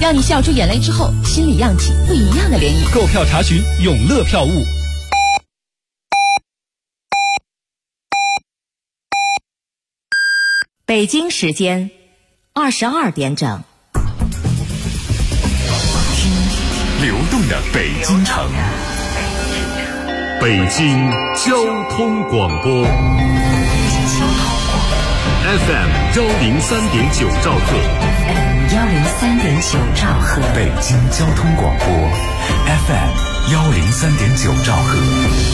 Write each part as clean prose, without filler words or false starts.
让你笑出眼泪之后，心里漾起不一样的涟漪。 购票查询永乐票务。 北京时间22点整。 听流动的北京城，北京交通广播 FM 103.9兆赫 103.9兆赫， 北京交通广播 FM 103.9兆赫。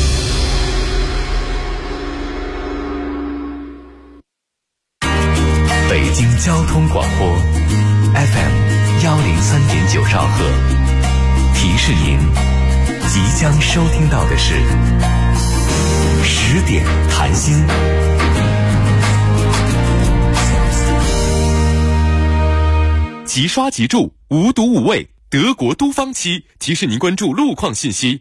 北京交通广播 FM 103.9兆赫，提示您即将收听到的是10点谈心。 即刷即住，无毒无味，德国都方漆提示您关注路况信息。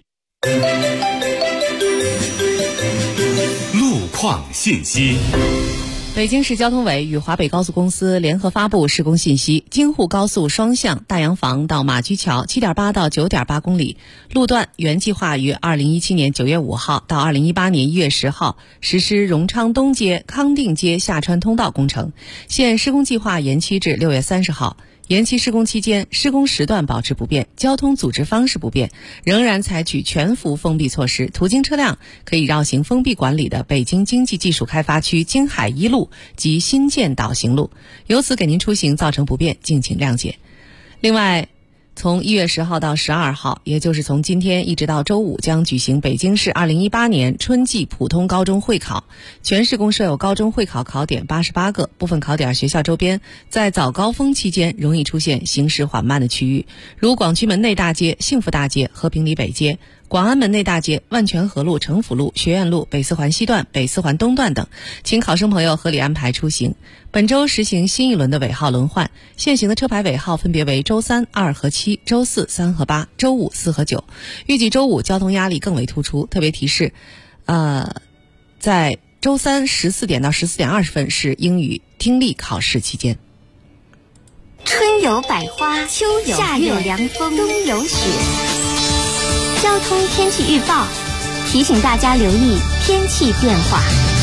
路况信息。 北京市交通委与华北高速公司联合发布施工信息：京沪高速双向大洋房到马驹桥 7.8 到 9.8 公里路段原计划于2017年9月5号到2018年1月10号实施荣昌东街、康定街下穿通道工程，现施工计划延期至6月30号。延期施工期间，施工时段保持不变，交通组织方式不变，仍然采取全幅封闭措施，途经车辆可以绕行封闭管理的北京经济技术开发区京海一路及新建岛行路，由此给您出行造成不便，敬请谅解。另外，从1月10号到12号，也就是从今天一直到周五，将举行北京市2018年春季普通高中会考。全市共设有高中会考考点88个，部分考点学校周边在早高峰期间容易出现行驶缓慢的区域，如广渠门内大街、幸福大街、和平里北街、广安门内大街、万泉河路、城府路、学院路、北四环西段、北四环东段等，请考生朋友合理安排出行。本周实行新一轮的尾号轮换，现行的车牌尾号分别为周3、2和7、周4、3和8、周5、4和9。预计周五交通压力更为突出，特别提示，在周314点到14点20分是英语听力考试期间。 春有百花，秋有夏有凉风，冬有雪。交通天气预报提醒大家留意天气变化。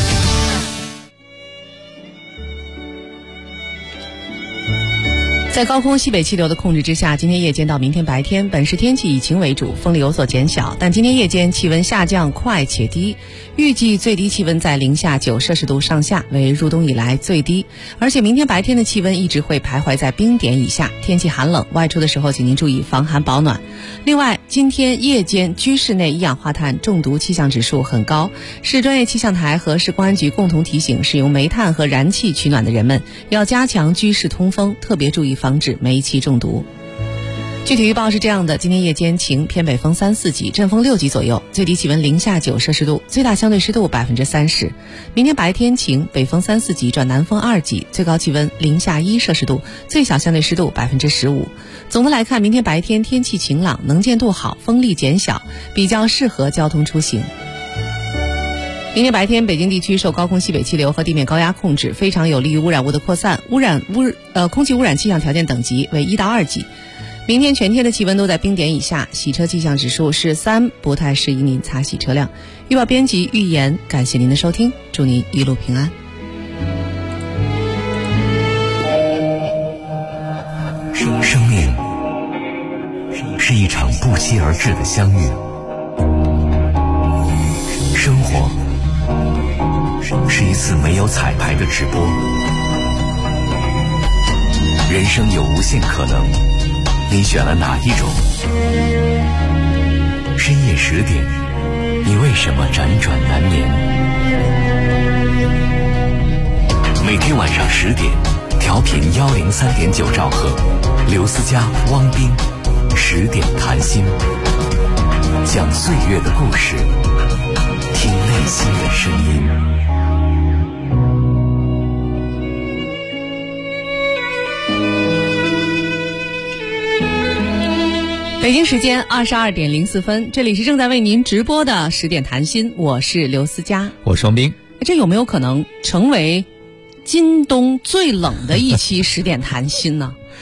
在高空西北气流的控制之下，今天夜间到明天白天，本市天气以晴为主，风力有所减小，但今天夜间气温下降快且低，预计最低气温在零下9摄氏度上下，为入冬以来最低。而且明天白天的气温一直会徘徊在冰点以下，天气寒冷，外出的时候请您注意防寒保暖。另外，今天夜间居室内一氧化碳中毒气象指数很高，市专业气象台和市公安局共同提醒使用煤炭和燃气取暖的人们要加强居室通风，特别注意防止煤气中毒。具体预报是这样的：今天夜间晴，偏北风3、4级，阵风6级左右，最低气温零下9摄氏度，最大相对湿度30%。明天白天晴，北风3、4级转南风2级，最高气温零下1摄氏度，最小相对湿度15%。总的来看，明天白天天气晴朗，能见度好，风力减小，比较适合交通出行。明天白天，北京地区受高空西北气流和地面高压控制，非常有利于污染物的扩散，空气污染气象条件等级为1到2级。明天全天的气温都在冰点以下，洗车气象指数是3，不太适宜您擦洗车辆。预报编辑预言，感谢您的收听，祝您一路平安。 生命是一场不期而至的相遇，生活是一次没有彩排的直播，人生有无限可能，你选了哪一种？深夜10点，你为什么辗转难眠？每天晚上10点，调频103.9兆赫，刘思佳、汪斌10点谈心，讲岁月的故事，听内心的声音。 北京时间22点04分，这里是正在为您直播的10点谈心，我是刘思佳， 我是王斌。 这有没有可能成为今冬最冷的一期10点谈心呢？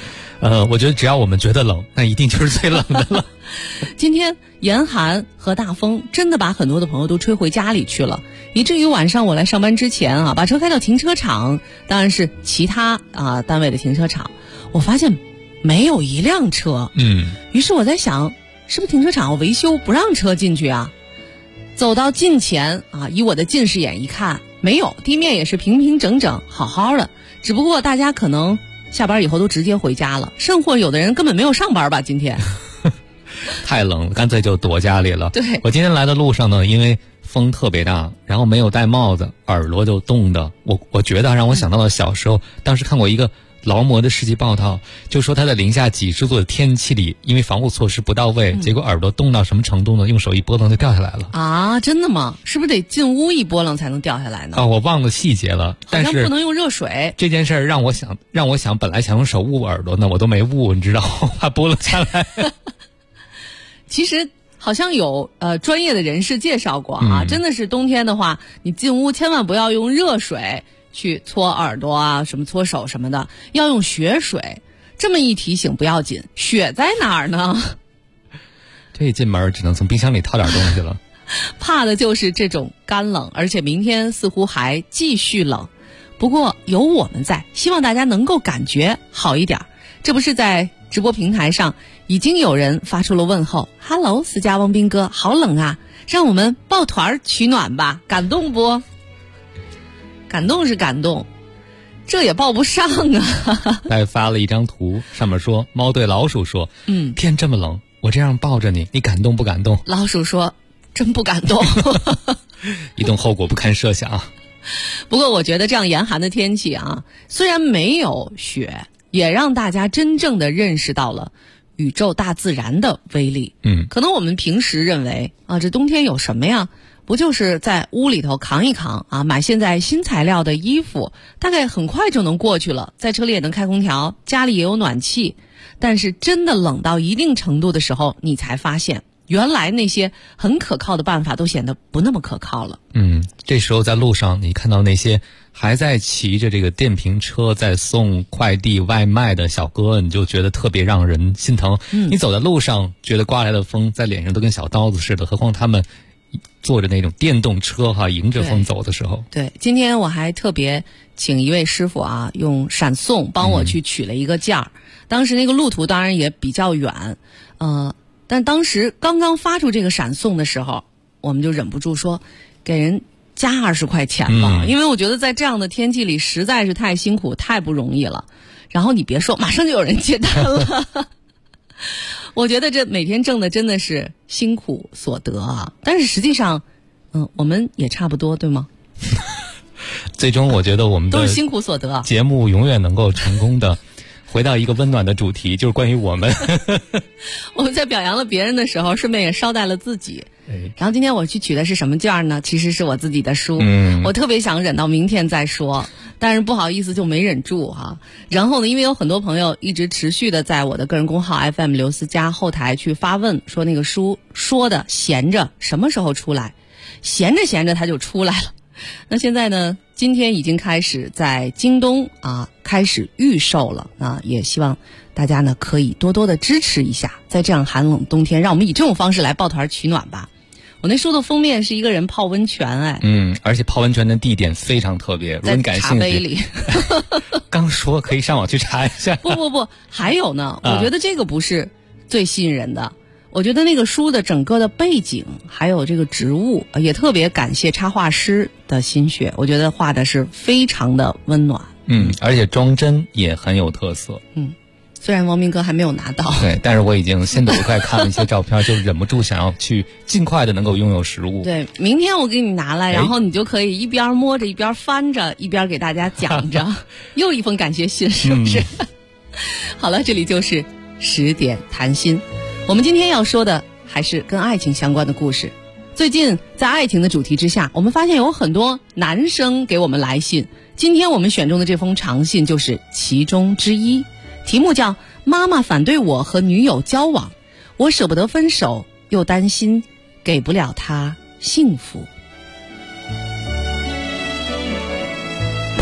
我觉得只要我们觉得冷，那一定就是最冷的了。 今天严寒和大风真的把很多的朋友都吹回家里去了，以至于晚上我来上班之前啊，把车开到停车场，当然是其他单位的停车场，我发现没有一辆车。于是我在想，是不是停车场要维修不让车进去啊？走到近前啊，以我的近视眼一看，没有，地面也是平平整整好好的，只不过大家可能下班以后都直接回家了，甚或有的人根本没有上班吧今天。 太冷了，干脆就躲家里了。 对， 我今天来的路上呢，因为风特别大，然后没有戴帽子，耳朵就冻的。我觉得让我想到了小时候，当时看过一个劳模的实际报道，就说他在零下几十度的天气里，因为防护措施不到位，结果耳朵冻到什么程度呢？用手一拨楞就掉下来了。 啊，真的吗？是不是得进屋一拨楞才能掉下来呢？ 我忘了细节了，但是好像不能用热水。 这件事儿让我想，本来想用手捂耳朵呢，我都没捂，你知道，怕拨楞下来。 其实好像有专业的人士介绍过啊，真的是冬天的话，你进屋千万不要用热水去搓耳朵啊，什么搓手什么的，要用雪水。这么一提醒不要紧，雪在哪儿呢？ 这一进门只能从冰箱里掏点东西了。 怕的就是这种干冷，而且明天似乎还继续冷。不过有我们在，希望大家能够感觉好一点。这不是在直播平台上已经有人发出了问候 ，Hello， 私家汪斌哥，好冷啊，让我们抱团取暖吧，感动不？感动是感动，这也抱不上啊。 还发了一张图，上面说猫对老鼠说，天这么冷，我这样抱着你，你感动不感动？ 老鼠说，真不感动。 一动后果不堪设想。 不过我觉得这样严寒的天气啊，虽然没有雪，也让大家真正的认识到了宇宙大自然的威力。可能我们平时认为啊，这冬天有什么呀？不就是在屋里头扛一扛啊，买现在新材料的衣服，大概很快就能过去了，在车里也能开空调，家里也有暖气。但是真的冷到一定程度的时候，你才发现原来那些很可靠的办法都显得不那么可靠了。 这时候在路上你看到那些还在骑着这个电瓶车在送快递外卖的小哥，你就觉得特别让人心疼。你走在路上觉得刮来的风在脸上都跟小刀子似的，何况他们坐着那种电动车迎着风走的时候。 对，今天我还特别请一位师傅啊，用闪送帮我去取了一个件儿。当时那个路途当然也比较远，但当时刚刚发出这个闪送的时候，我们就忍不住说给人加20块钱吧，因为我觉得在这样的天气里实在是太辛苦太不容易了。然后你别说，马上就有人接单了。我觉得这每天挣的真的是辛苦所得啊，但是实际上我们也差不多，对吗？ 最终我觉得我们的都是辛苦所得， 节目永远能够成功的回到一个温暖的主题，就是关于我们。 我们在表扬了别人的时候，顺便也捎带了自己。然后今天我去取的是什么件呢？其实是我自己的书。我特别想忍到明天再说，但是不好意思就没忍住哈。然后呢，因为有很多朋友一直持续的在我的个人公号 FM 刘思佳后台去发问，说那个书说的闲着什么时候出来？闲着闲着它就出来了。那现在呢，今天已经开始在京东开始预售了啊，也希望大家呢可以多多的支持一下，在这样寒冷冬天，让我们以这种方式来抱团取暖吧。我那书的封面是一个人泡温泉， 而且泡温泉的地点非常特别，如果你感兴趣， 在茶杯里。 刚说可以上网去查一下。 不，还有呢，我觉得这个不是最吸引人的。我觉得那个书的整个的背景还有这个植物，也特别感谢插画师的心血，我觉得画的是非常的温暖。 而且装帧也很有特色。 虽然王明哥还没有拿到， 对，但是我已经先抖快看了一些照片，就忍不住想要去尽快的能够拥有实物。 对，明天我给你拿来，然后你就可以一边摸着一边翻着，一边给大家讲着，又一封感谢信，是不是？好了，这里就是10点谈心。我们今天要说的还是跟爱情相关的故事。最近在爱情的主题之下，我们发现有很多男生给我们来信，今天我们选中的这封长信就是其中之一，题目叫妈妈反对我和女友交往，我舍不得分手，又担心给不了她幸福。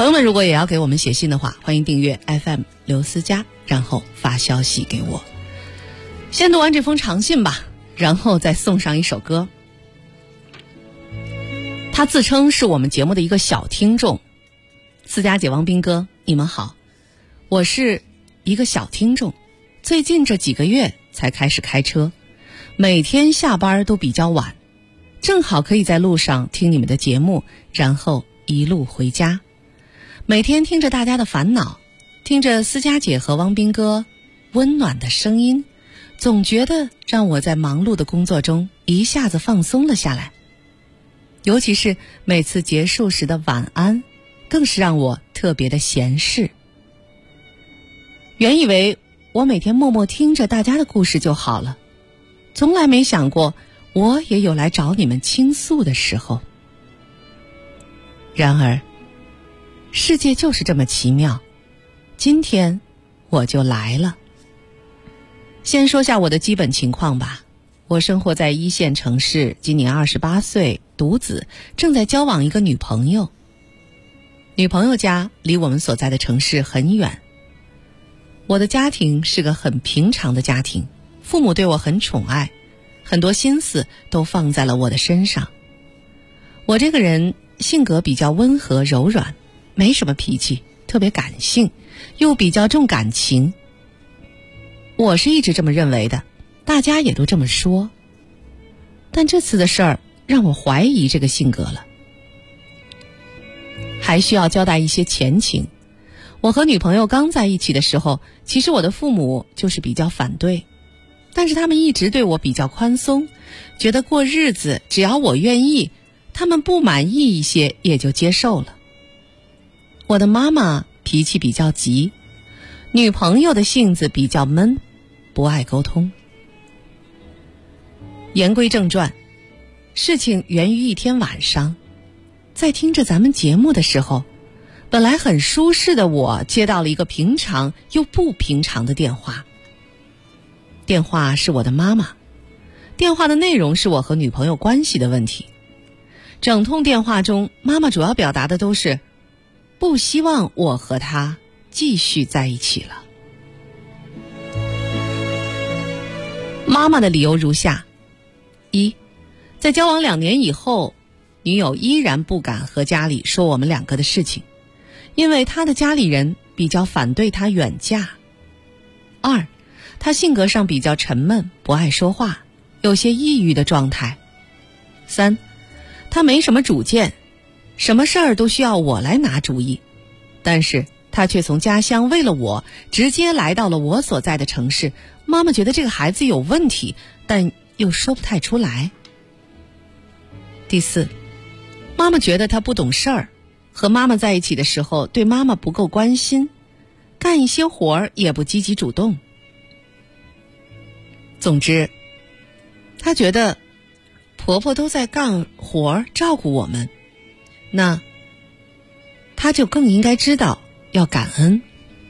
朋友们如果也要给我们写信的话，欢迎订阅 FM 刘思佳，然后发消息给我。先读完这封长信吧，然后再送上一首歌。他自称是我们节目的一个小听众。思佳姐、王斌哥，你们好，我是一个小听众，最近这几个月才开始开车，每天下班都比较晚，正好可以在路上听你们的节目，然后一路回家。每天听着大家的烦恼，听着思佳姐和汪斌哥温暖的声音，总觉得让我在忙碌的工作中一下子放松了下来。尤其是每次结束时的晚安，更是让我特别的闲适。原以为我每天默默听着大家的故事就好了，从来没想过我也有来找你们倾诉的时候。然而世界就是这么奇妙，今天我就来了。先说下我的基本情况吧。我生活在一线城市，今年28岁，独子，正在交往一个女朋友。女朋友家离我们所在的城市很远。我的家庭是个很平常的家庭，父母对我很宠爱，很多心思都放在了我的身上。我这个人性格比较温和柔软，没什么脾气，特别感性，又比较重感情。我是一直这么认为的，大家也都这么说。但这次的事儿让我怀疑这个性格了。还需要交代一些前情。我和女朋友刚在一起的时候，其实我的父母就是比较反对，但是他们一直对我比较宽松，觉得过日子只要我愿意，他们不满意一些也就接受了。我的妈妈脾气比较急，女朋友的性子比较闷，不爱沟通。言归正传，事情源于一天晚上，在听着咱们节目的时候，本来很舒适的我接到了一个平常又不平常的电话。电话是我的妈妈，电话的内容是我和女朋友关系的问题。整通电话中，妈妈主要表达的都是不希望我和她继续在一起了。妈妈的理由如下：一，在交往2年以后，女友依然不敢和家里说我们两个的事情，因为她的家里人比较反对她远嫁。2，她性格上比较沉闷，不爱说话，有些抑郁的状态。3，她没什么主见，什么事儿都需要我来拿主意，但是她却从家乡为了我直接来到了我所在的城市。妈妈觉得这个孩子有问题，但又说不太出来。第4，妈妈觉得他不懂事儿，和妈妈在一起的时候对妈妈不够关心，干一些活儿也不积极主动。总之，她觉得婆婆都在干活儿照顾我们，那她就更应该知道要感恩。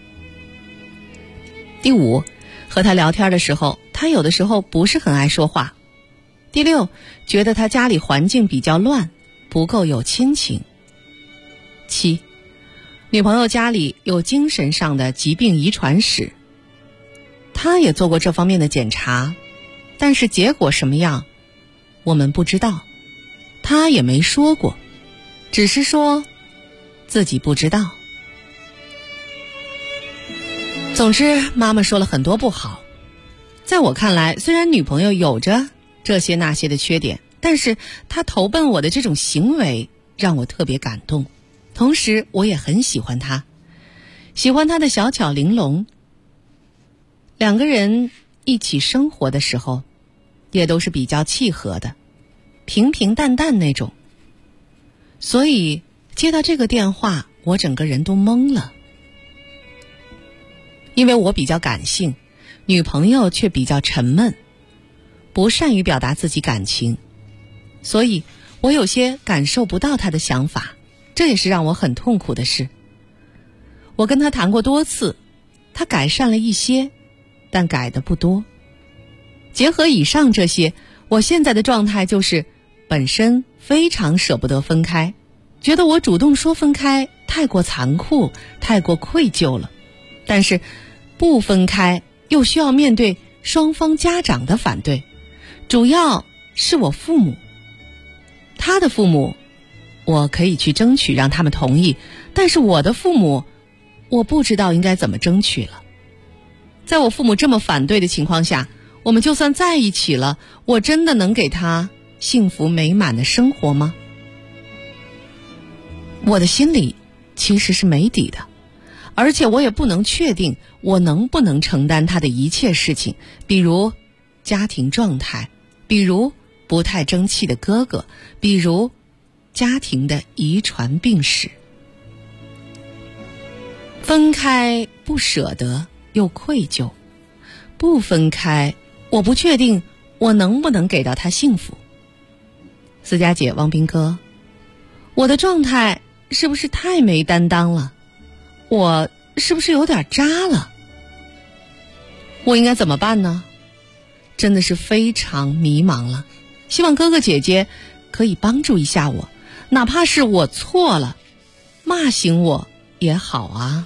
第5，和她聊天的时候，她有的时候不是很爱说话。第6，觉得她家里环境比较乱，不够有亲情。7，女朋友家里有精神上的疾病遗传史，她也做过这方面的检查，但是结果什么样我们不知道，她也没说过，只是说自己不知道。总之，妈妈说了很多不好。在我看来，虽然女朋友有着这些那些的缺点，但是她投奔我的这种行为让我特别感动，同时我也很喜欢她，喜欢她的小巧玲珑。两个人一起生活的时候，也都是比较契合的，平平淡淡那种。所以接到这个电话，我整个人都懵了。因为我比较感性，女朋友却比较沉闷，不善于表达自己感情，所以我有些感受不到她的想法，这也是让我很痛苦的事。我跟她谈过多次，她改善了一些，但改得不多。结合以上这些，我现在的状态就是本身非常舍不得分开， 觉得我主动说分开太过残酷，太过愧疚了。但是不分开又需要面对双方家长的反对，主要是我父母。他的父母我可以去争取让他们同意，但是我的父母我不知道应该怎么争取了。在我父母这么反对的情况下，我们就算在一起了，我真的能给他幸福美满的生活吗？我的心里其实是没底的，而且我也不能确定我能不能承担他的一切事情，比如家庭状态，比如不太争气的哥哥，比如家庭的遗传病史。分开不舍得又愧疚，不分开我不确定我能不能给到他幸福。思佳姐，汪斌哥，我的状态是不是太没担当了？我是不是有点渣了？我应该怎么办呢？真的是非常迷茫了，希望哥哥姐姐可以帮助一下我，哪怕是我错了，骂醒我也好啊。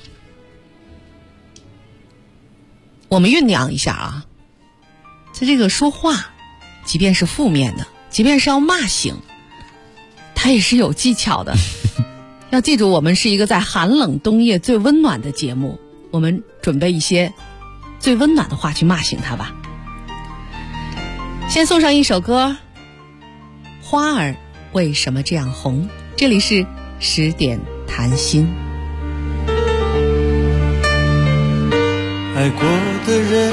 我们酝酿一下啊，在这个说话，即便是负面的，即便是要骂醒，它也是有技巧的。要记住，我们是一个在寒冷冬夜最温暖的节目，我们准备一些最温暖的话去骂醒他吧。先送上一首歌，花儿为什么这样红？这里是10点谈心。 爱过的人，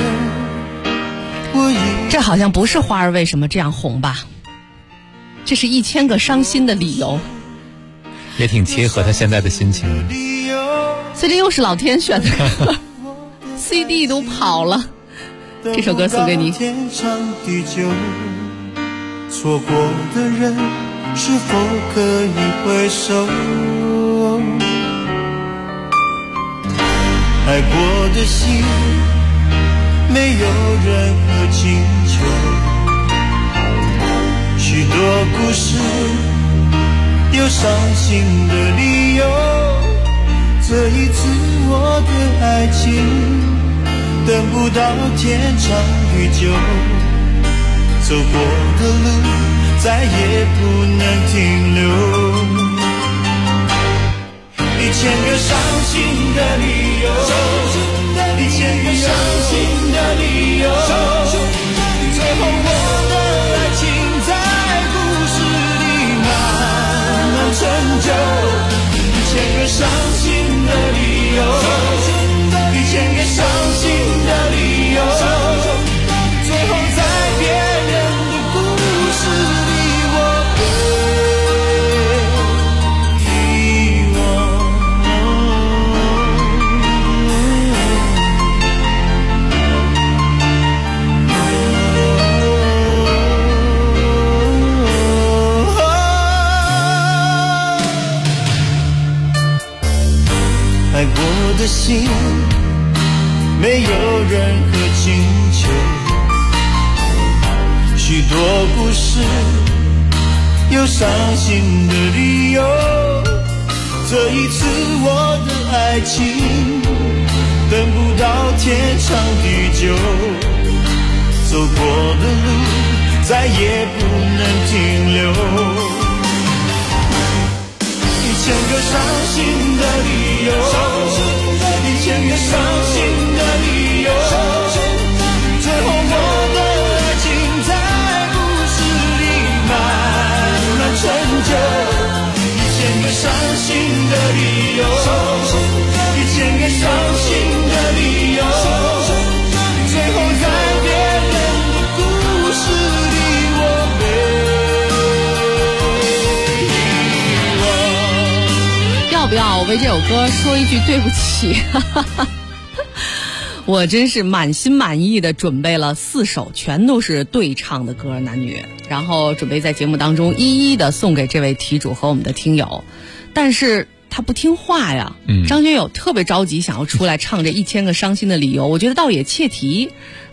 这好像不是花儿为什么这样红吧？这是1000个伤心的理由， 也挺切合他现在的心情。 所以这又是老天选的歌CD 都跑了，这首歌送给你。 天长地久，错过的人是否可以回首？爱过的心没有任何请求，许多故事有伤心的理由，这一次我的爱情等不到天长地久，走过的路再也不能停留，1000个伤心的理由，1000个伤心的理由，最后我的爱情在故事里慢慢成就，1000个伤心的理由，1000个伤心的理由，最后在别人的故事里我被遗忘。爱过的心没有任何请求，许多故事有伤心的理由，这一次我的爱情等不到天长地久，走过的路再也不能停留，1000个伤心的理由，1000个伤心的理由，最后我的爱情在故事里慢慢成就，1000个伤心的理由，1000个伤心的理由，最后在别人的故事里我被要不要我为这首歌说一句对不起？我真是满心满意的准备了4首，全都是对唱的歌，男女，然后准备在节目当中一一的送给这位题主和我们的听友，但是他不听话呀。张学友特别着急想要出来唱这1000个伤心的理由，我觉得倒也切题，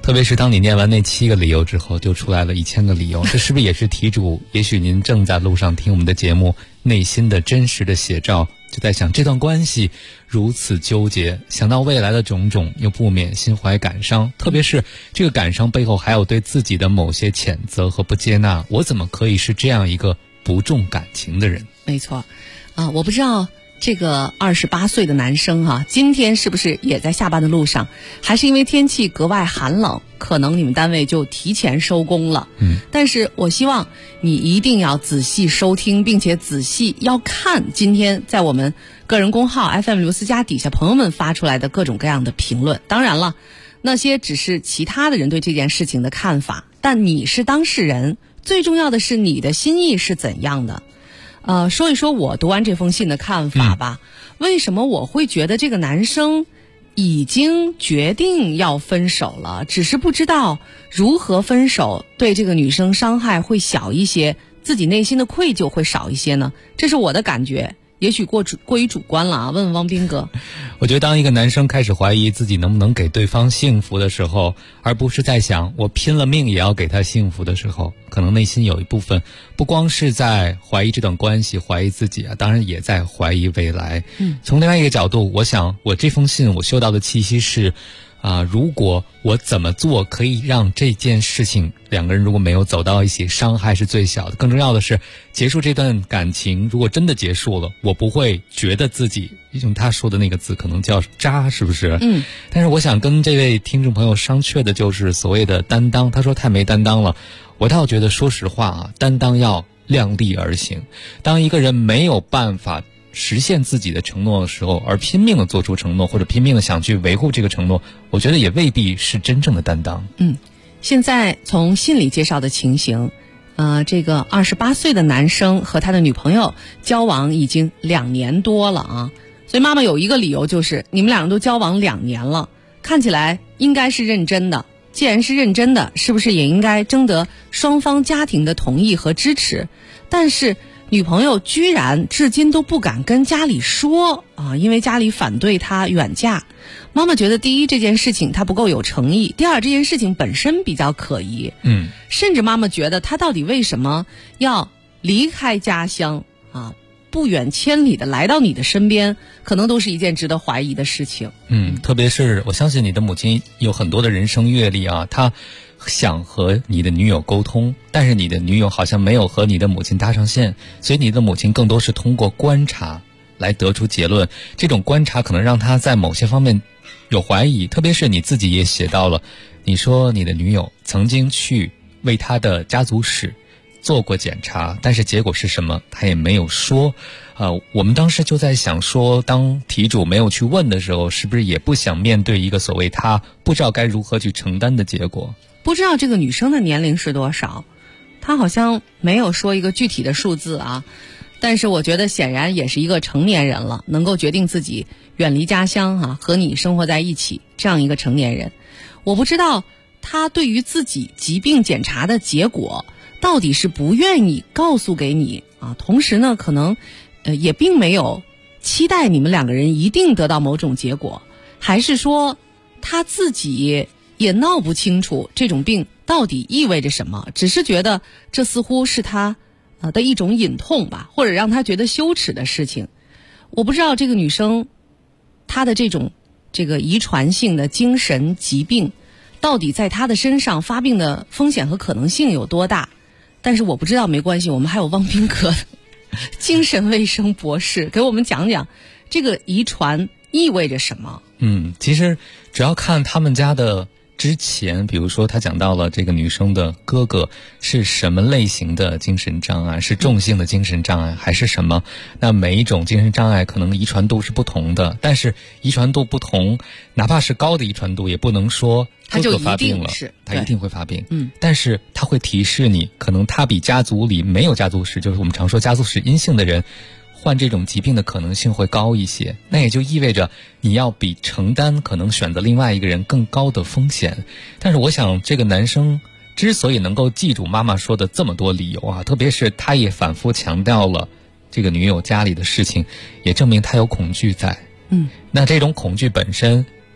特别是当你念完那7个理由之后，就出来了1000个理由，这是不是也是题主也许您正在路上听我们的节目内心的真实的写照，就在想这段关系如此纠结，想到未来的种种又不免心怀感伤，特别是这个感伤背后还有对自己的某些谴责和不接纳，我怎么可以是这样一个不重感情的人？ 没错我不知道这个28岁的男生今天是不是也在下班的路上，还是因为天气格外寒冷，可能你们单位就提前收工了。但是我希望你一定要仔细收听，并且仔细要看今天在我们个人公号 FM 刘思佳底下朋友们发出来的各种各样的评论。当然了，那些只是其他的人对这件事情的看法，但你是当事人，最重要的是你的心意是怎样的。说一说我读完这封信的看法吧。为什么我会觉得这个男生已经决定要分手了，只是不知道如何分手，对这个女生伤害会小一些，自己内心的愧疚会少一些呢？这是我的感觉，也许过于主观了啊。问问汪斌哥。 我觉得当一个男生开始怀疑自己能不能给对方幸福的时候，而不是在想我拼了命也要给他幸福的时候，可能内心有一部分不光是在怀疑这段关系，怀疑自己当然也在怀疑未来。从另外一个角度，我想我这封信我嗅到的气息是如果我怎么做可以让这件事情两个人如果没有走到一起，伤害是最小的。更重要的是结束这段感情，如果真的结束了，我不会觉得自己用他说的那个字可能叫渣，是不是？但是我想跟这位听众朋友商榷的就是所谓的担当。他说太没担当了，我倒觉得说实话担当要量力而行。当一个人没有办法实现自己的承诺的时候，而拼命的做出承诺，或者拼命的想去维护这个承诺，我觉得也未必是真正的担当。 现在从信里介绍的情形，这个28岁的男生和他的女朋友交往已经2年多了所以妈妈有一个理由，就是你们两个都交往2年了，看起来应该是认真的。既然是认真的，是不是也应该征得双方家庭的同意和支持？但是女朋友居然至今都不敢跟家里说因为家里反对她远嫁。妈妈觉得第一，这件事情她不够有诚意；第二，这件事情本身比较可疑。甚至妈妈觉得她到底为什么要离开家乡不远千里的来到你的身边，可能都是一件值得怀疑的事情。 特别是我相信你的母亲有很多的人生阅历她想和你的女友沟通，但是你的女友好像没有和你的母亲搭上线，所以你的母亲更多是通过观察来得出结论。这种观察可能让她在某些方面有怀疑，特别是你自己也写到了，你说你的女友曾经去为她的家族史做过检查，但是结果是什么她也没有说。我们当时就在想说，当题主没有去问的时候，是不是也不想面对一个所谓她不知道该如何去承担的结果。 不知道这个女生的年龄是多少，她好像没有说一个具体的数字但是我觉得显然也是一个成年人了，能够决定自己远离家乡和你生活在一起，这样一个成年人。我不知道她对于自己疾病检查的结果到底是不愿意告诉给你同时呢可能也并没有期待你们两个人一定得到某种结果，还是说她自己也闹不清楚这种病到底意味着什么，只是觉得这似乎是她的一种隐痛吧，或者让她觉得羞耻的事情。我不知道这个女生她的这个遗传性的精神疾病到底在她的身上发病的风险和可能性有多大，但是我不知道，没关系，我们还有汪斌哥精神卫生博士给我们讲讲这个遗传意味着什么。 其实只要看他们家的之前，比如说他讲到了这个女生的哥哥是什么类型的精神障碍，是重性的精神障碍还是什么，那每一种精神障碍可能遗传度是不同的，但是遗传度不同，哪怕是高的遗传度也不能说哥哥发病了他一定会发病。但是他会提示你，可能他比家族里没有家族史，就是我们常说家族史阴性的人患这种疾病的可能性会高一些，那也就意味着你要比承担可能选择另外一个人更高的风险。但是我想这个男生之所以能够记住妈妈说的这么多理由特别是他也反复强调了这个女友家里的事情，也证明他有恐惧在。那这种恐惧本身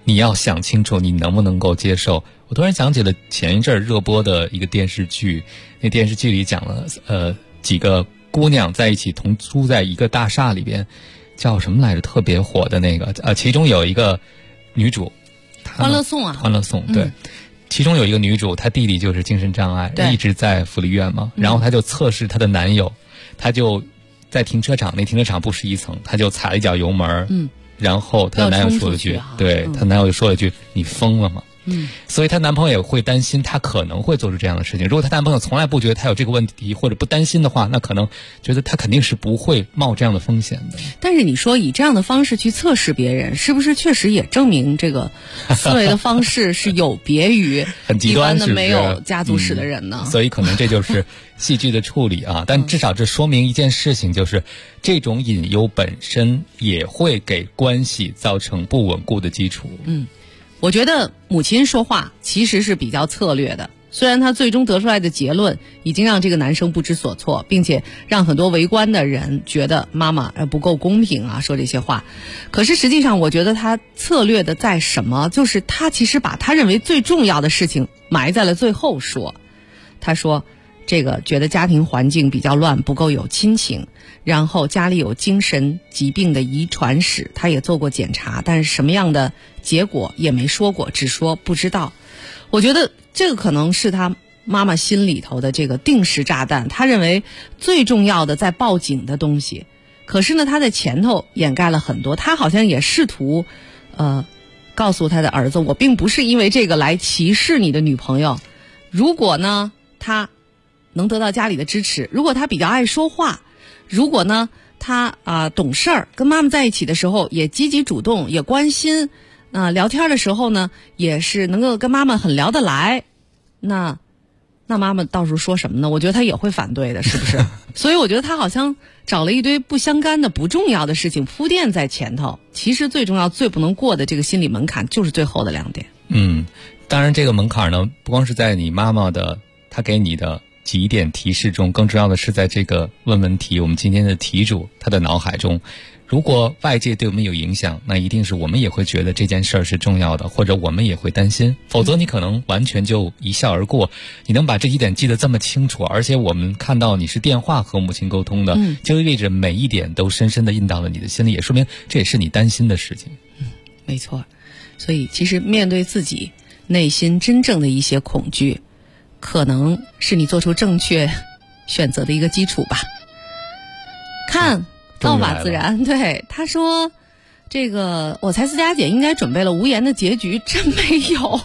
你要想清楚，你能不能够接受。我突然想起了前一阵热播的一个电视剧，那电视剧里讲了几个姑娘在一起同住在一个大厦里边，叫什么来着？特别火的那个其中有一个女主， 欢乐颂啊， 欢乐颂，对。其中有一个女主，她弟弟就是精神障碍，一直在福利院嘛，然后她就测试她的男友，她就在停车场，那停车场不是一层，她就踩了一脚油门，然后她的男友说了句，对，她男友就说了句：“你疯了吗？”所以她男朋友也会担心她可能会做出这样的事情。如果她男朋友从来不觉得她有这个问题或者不担心的话，那可能觉得她肯定是不会冒这样的风险的。 但是你说以这样的方式去测试别人，是不是确实也证明这个思维的方式是有别于很极端的没有家族史的人呢？ 所以可能这就是戏剧的处理啊。但至少这说明一件事情，就是这种隐忧本身也会给关系造成不稳固的基础。 我觉得母亲说话其实是比较策略的，虽然她最终得出来的结论已经让这个男生不知所措，并且让很多围观的人觉得妈妈不够公平啊，说这些话。可是实际上我觉得她策略的在什么，就是她其实把她认为最重要的事情埋在了最后说。她说这个觉得家庭环境比较乱，不够有亲情，然后家里有精神疾病的遗传史，他也做过检查，但是什么样的结果也没说过，只说不知道。我觉得这个可能是他妈妈心里头的这个定时炸弹，他认为最重要的在报警的东西，可是呢他在前头掩盖了很多。他好像也试图告诉他的儿子，我并不是因为这个来歧视你的女朋友，如果呢他能得到家里的支持，如果他比较爱说话，如果呢他懂事儿，跟妈妈在一起的时候也积极主动，也关心，聊天的时候呢也是能够跟妈妈很聊得来，那妈妈到时候说什么呢？我觉得他也会反对的，是不是？所以我觉得他好像找了一堆不相干的不重要的事情铺垫在前头，其实最重要最不能过的这个心理门槛就是最后的2点。 当然这个门槛呢不光是在你妈妈的她给你的几点提示中，更重要的是在这个问问题我们今天的题主他的脑海中。如果外界对我们有影响，那一定是我们也会觉得这件事儿是重要的，或者我们也会担心，否则你可能完全就一笑而过。你能把这几点记得这么清楚，而且我们看到你是电话和母亲沟通的，就意味着每一点都深深地印到了你的心里，也说明这也是你担心的事情。 没错。所以其实面对自己内心真正的一些恐惧，可能是你做出正确选择的一个基础吧。看道法自然。对，他说这个我猜思佳姐应该准备了无言的结局，真没有。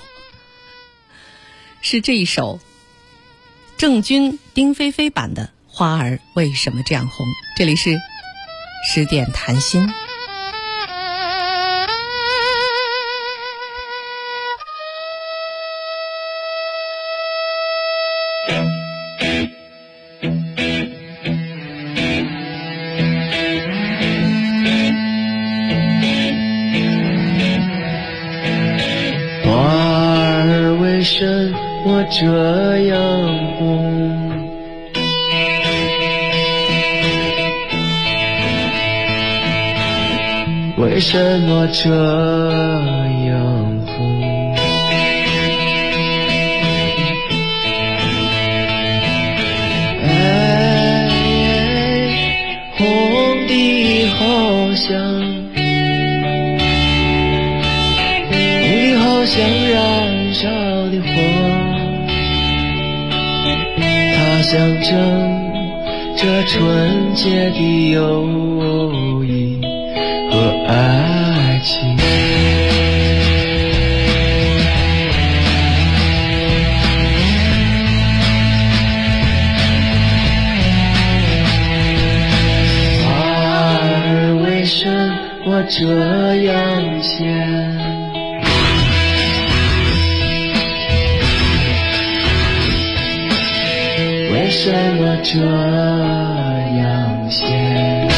是这一首郑钧丁菲菲版的花儿为什么这样红。这里是10点谈心。 为什么这样红？为什么这样红？红的好像，红的好像燃烧的火，它象征着纯洁的友谊和爱情。花儿为什么这样鲜？为什么这样鲜？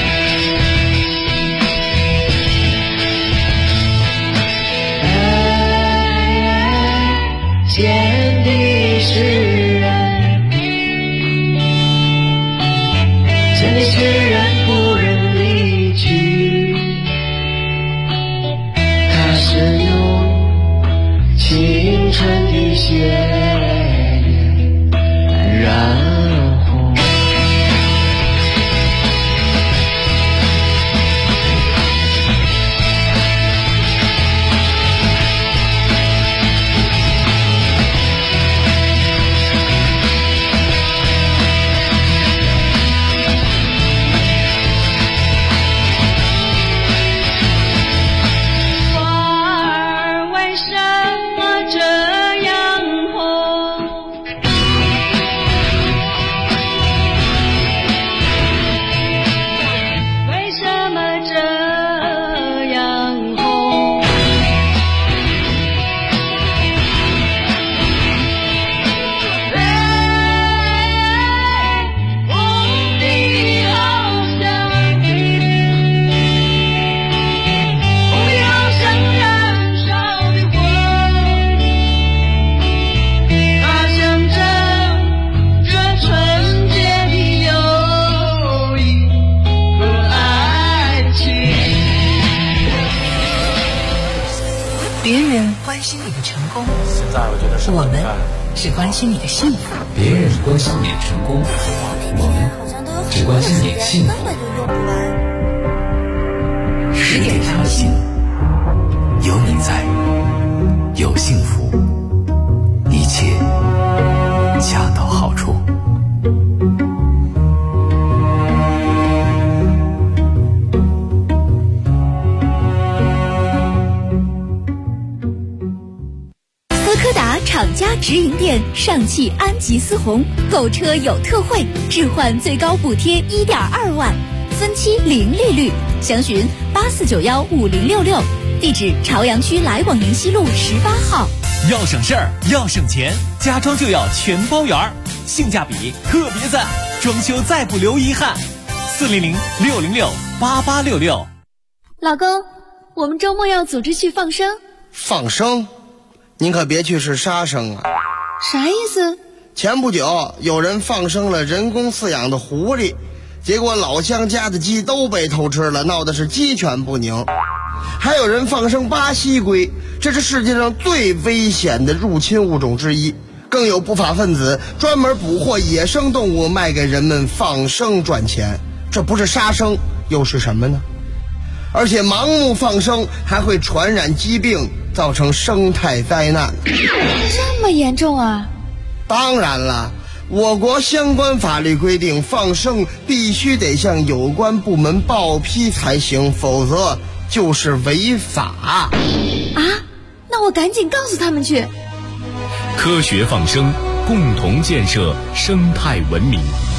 鲜的是人，鲜的是人不忍离去，它是有我们只关心你的幸福， 别人关心你的成功，我们只关心你的幸福。 10点谈心， 有你在，有幸福，一切恰到好处。 柯达厂家直营店上汽安吉思宏购车有特惠，置换最高补贴1.2万，分期零利率。详询84915066，地址朝阳区来往宁西路18号。 要省事儿，要省钱，家装就要全包圆儿，性价比特别赞，装修再不留遗憾。400-606-8866。 老公，我们周末要组织去放生。 放生？您可别去是杀生啊！ 啥意思？ 前不久有人放生了人工饲养的狐狸，结果老乡家的鸡都被偷吃了，闹的是鸡犬不宁。还有人放生巴西龟，这是世界上最危险的入侵物种之一。更有不法分子专门捕获野生动物卖给人们放生赚钱，这不是杀生又是什么呢？而且盲目放生还会传染疾病，造成生态灾难。 这么严重啊？ 当然了，我国相关法律规定，放生必须得向有关部门报批才行，否则就是违法。 啊？那我赶紧告诉他们去。 科学放生，共同建设生态文明。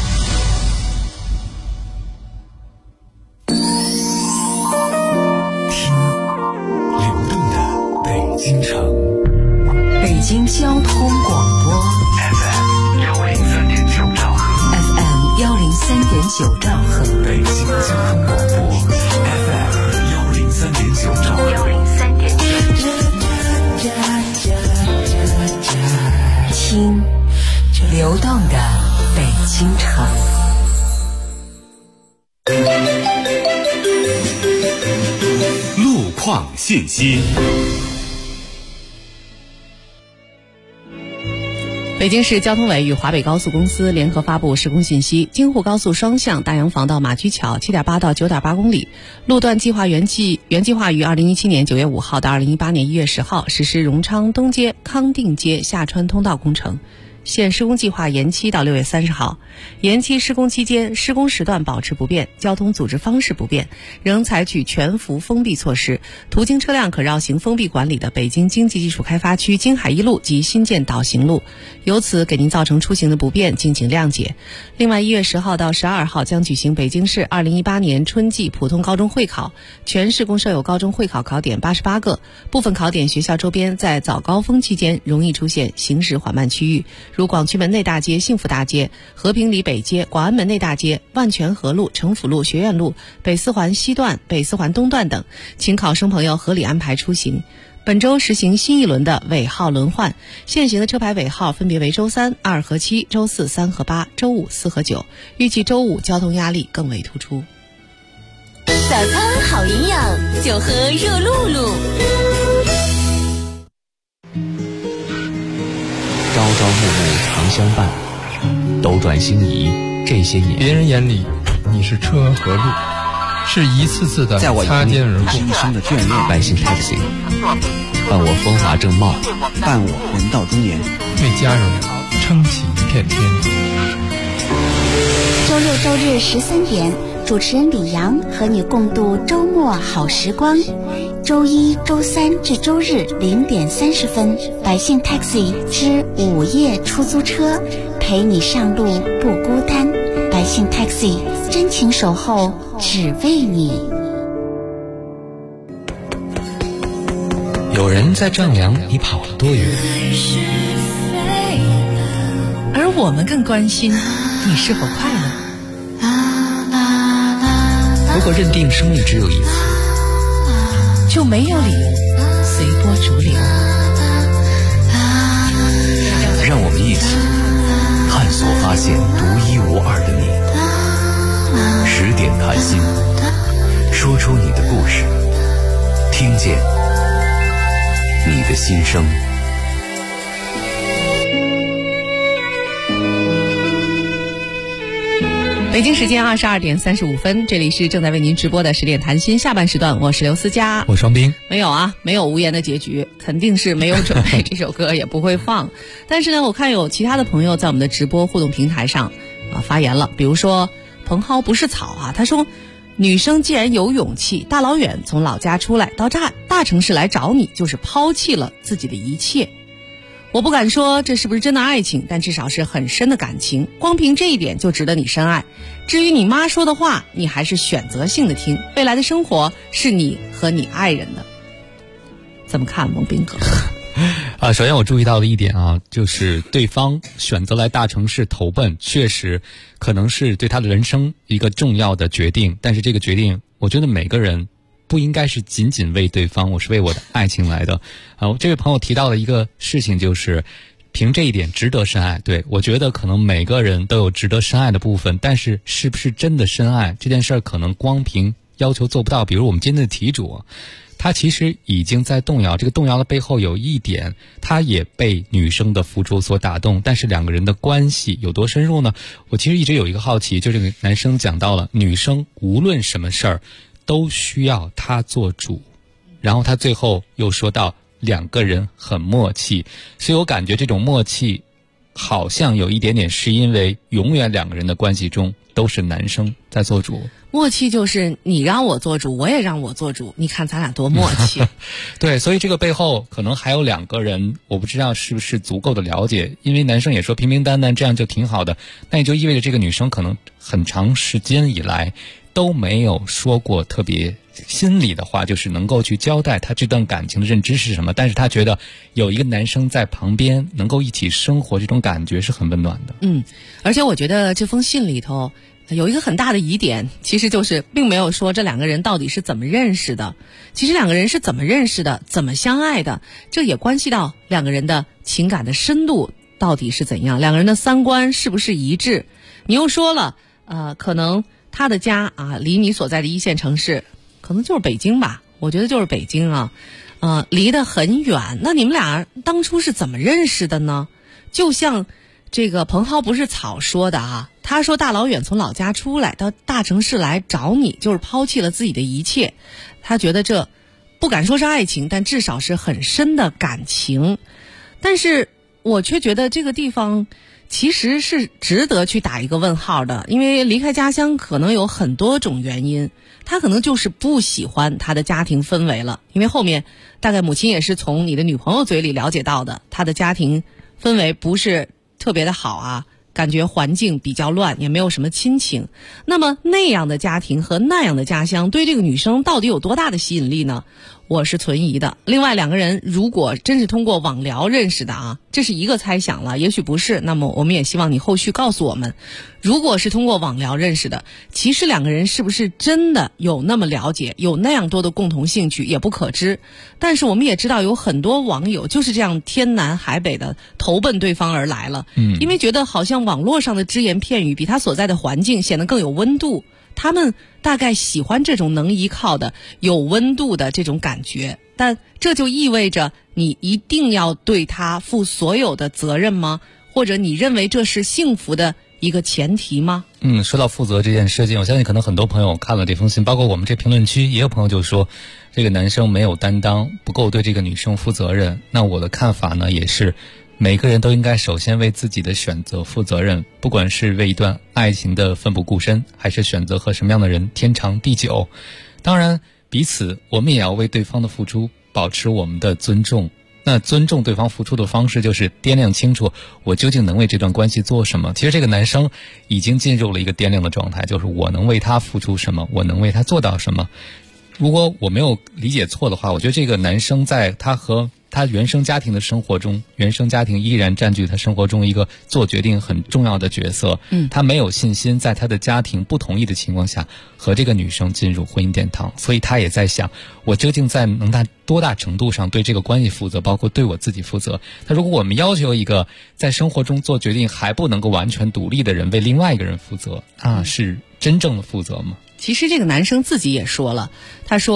京城， 北京交通广播 FM 103.9兆赫 FM 103.9兆赫， 北京交通广播 FM 103.9兆赫听流动的北京城。 路况信息。 北京市交通委与华北高速公司联合发布施工信息：京沪高速双向大洋坊到马驹桥 7.8 到 9.8 公里，路段计划原计划于2017年9月5号到2018年1月10号实施荣昌东街、康定街下穿通道工程。现施工计划延期到6月30号。延期施工期间，施工时段保持不变，交通组织方式不变，仍采取全幅封闭措施。途经车辆可绕行封闭管理的北京经济技术开发区京海一路及新建导行路，由此给您造成出行的不便，敬请谅解。另外，1月10号到12号将举行北京市2018年春季普通高中会考，全市共设有高中会考考点88个，部分考点学校周边在早高峰期间容易出现行驶缓慢区域，如广渠门内大街、幸福大街、和平里北街、广安门内大街、万泉河路、城府路、学院路、北四环西段、北四环东段等，请考生朋友合理安排出行。本周实行新一轮的尾号轮换，现行的车牌尾号分别为周3、2和7、周4、3和8、周5、4和9，预计周5交通压力更为突出。 早餐好营养，就喝热露露。 朝朝暮暮常相伴，斗转星移这些年， 别人眼里你是车和路，是一次次的擦肩而过， 是一生的眷恋。 百姓 taxi， 伴我风华正茂， 伴我人到中年， 为家人撑起一片天。 周六周日13点，主持人李阳和你共度周末好时光。周一、周三至周日0点30分，百姓 taxi 之午夜出租车，陪你上路不孤单。百姓 taxi 真情守候，只为你。 有人在丈量你跑了多远， 而我们更关心你是否快乐。 如果认定生命只有一次， 就没有理由随波逐流。 让我们一起探索发现独一无二的你。10点谈心，说出你的故事，听见你的心声。 北京时间22点35分，这里是正在为您直播的10点谈心下半时段，我是刘思佳， 我双冰。 没有啊，没有无言的结局，肯定是没有准备这首歌也不会放。但是呢，我看有其他的朋友在我们的直播互动平台上发言了，比如说蓬蒿不是草啊，他说女生既然有勇气大老远从老家出来到大城市来找你，就是抛弃了自己的一切。我不敢说这是不是真的爱情，但至少是很深的感情，光凭这一点就值得你深爱。至于你妈说的话，你还是选择性的听，未来的生活是你和你爱人的。怎么看孟斌哥？ 首先我注意到了一点啊，就是对方选择来大城市投奔，确实可能是对他的人生一个重要的决定，但是这个决定我觉得每个人不应该是仅仅为对方，我是为我的爱情来的。这位朋友提到的一个事情就是凭这一点值得深爱。对，我觉得可能每个人都有值得深爱的部分，但是是不是真的深爱这件事儿，可能光凭要求做不到。比如我们今天的题主，他其实已经在动摇，这个动摇的背后有一点，他也被女生的付出所打动，但是两个人的关系有多深入呢？我其实一直有一个好奇，就这个男生讲到了女生无论什么事儿都需要他做主，然后他最后又说到两个人很默契，所以我感觉这种默契好像有一点点是因为永远两个人的关系中都是男生在做主。 默契就是你让我做主，我也让我做主，你看咱俩多默契。 对，所以这个背后可能还有两个人，我不知道是不是足够的了解，因为男生也说平平淡淡这样就挺好的，那也就意味着这个女生可能很长时间以来都没有说过特别心里的话，就是能够去交代他这段感情的认知是什么，但是他觉得有一个男生在旁边能够一起生活，这种感觉是很温暖的。 而且我觉得这封信里头有一个很大的疑点，其实就是并没有说这两个人到底是怎么认识的，其实两个人是怎么认识的，怎么相爱的，这也关系到两个人的情感的深度到底是怎样，两个人的三观是不是一致。你又说了可能他的家离你所在的一线城市可能就是北京吧，我觉得就是北京离得很远。那你们俩当初是怎么认识的呢？就像这个蓬蒿不是草说的他说大老远从老家出来到大城市来找你，就是抛弃了自己的一切。他觉得这不敢说是爱情，但至少是很深的感情。但是我却觉得这个地方其实是值得去打一个问号的，因为离开家乡可能有很多种原因，他可能就是不喜欢他的家庭氛围了。因为后面大概母亲也是从你的女朋友嘴里了解到的，他的家庭氛围不是特别的好感觉环境比较乱，也没有什么亲情。那么那样的家庭和那样的家乡对这个女生到底有多大的吸引力呢？我是存疑的。另外两个人如果真是通过网聊认识的这是一个猜想了，也许不是，那么我们也希望你后续告诉我们，如果是通过网聊认识的，其实两个人是不是真的有那么了解，有那样多的共同兴趣也不可知。但是我们也知道有很多网友就是这样天南海北的投奔对方而来了，因为觉得好像网络上的只言片语比他所在的环境显得更有温度，他们大概喜欢这种能依靠的有温度的这种感觉。但这就意味着你一定要对他负所有的责任吗？或者你认为这是幸福的一个前提吗？ 说到负责这件事情，我相信可能很多朋友看了这封信，包括我们这评论区也有朋友就说这个男生没有担当，不够对这个女生负责任。那我的看法呢，也是每个人都应该首先为自己的选择负责任，不管是为一段爱情的奋不顾身，还是选择和什么样的人天长地久。当然彼此我们也要为对方的付出保持我们的尊重。那尊重对方付出的方式就是掂量清楚我究竟能为这段关系做什么。其实这个男生已经进入了一个掂量的状态，就是我能为他付出什么，我能为他做到什么。如果我没有理解错的话，我觉得这个男生在他和他原生家庭的生活中，原生家庭依然占据他生活中一个做决定很重要的角色。他没有信心在他的家庭不同意的情况下和这个女生进入婚姻殿堂，所以他也在想我究竟在多大程度上对这个关系负责，包括对我自己负责。那如果我们要求一个在生活中做决定还不能够完全独立的人为另外一个人负责，是真正的负责吗？ 其实这个男生自己也说了，他说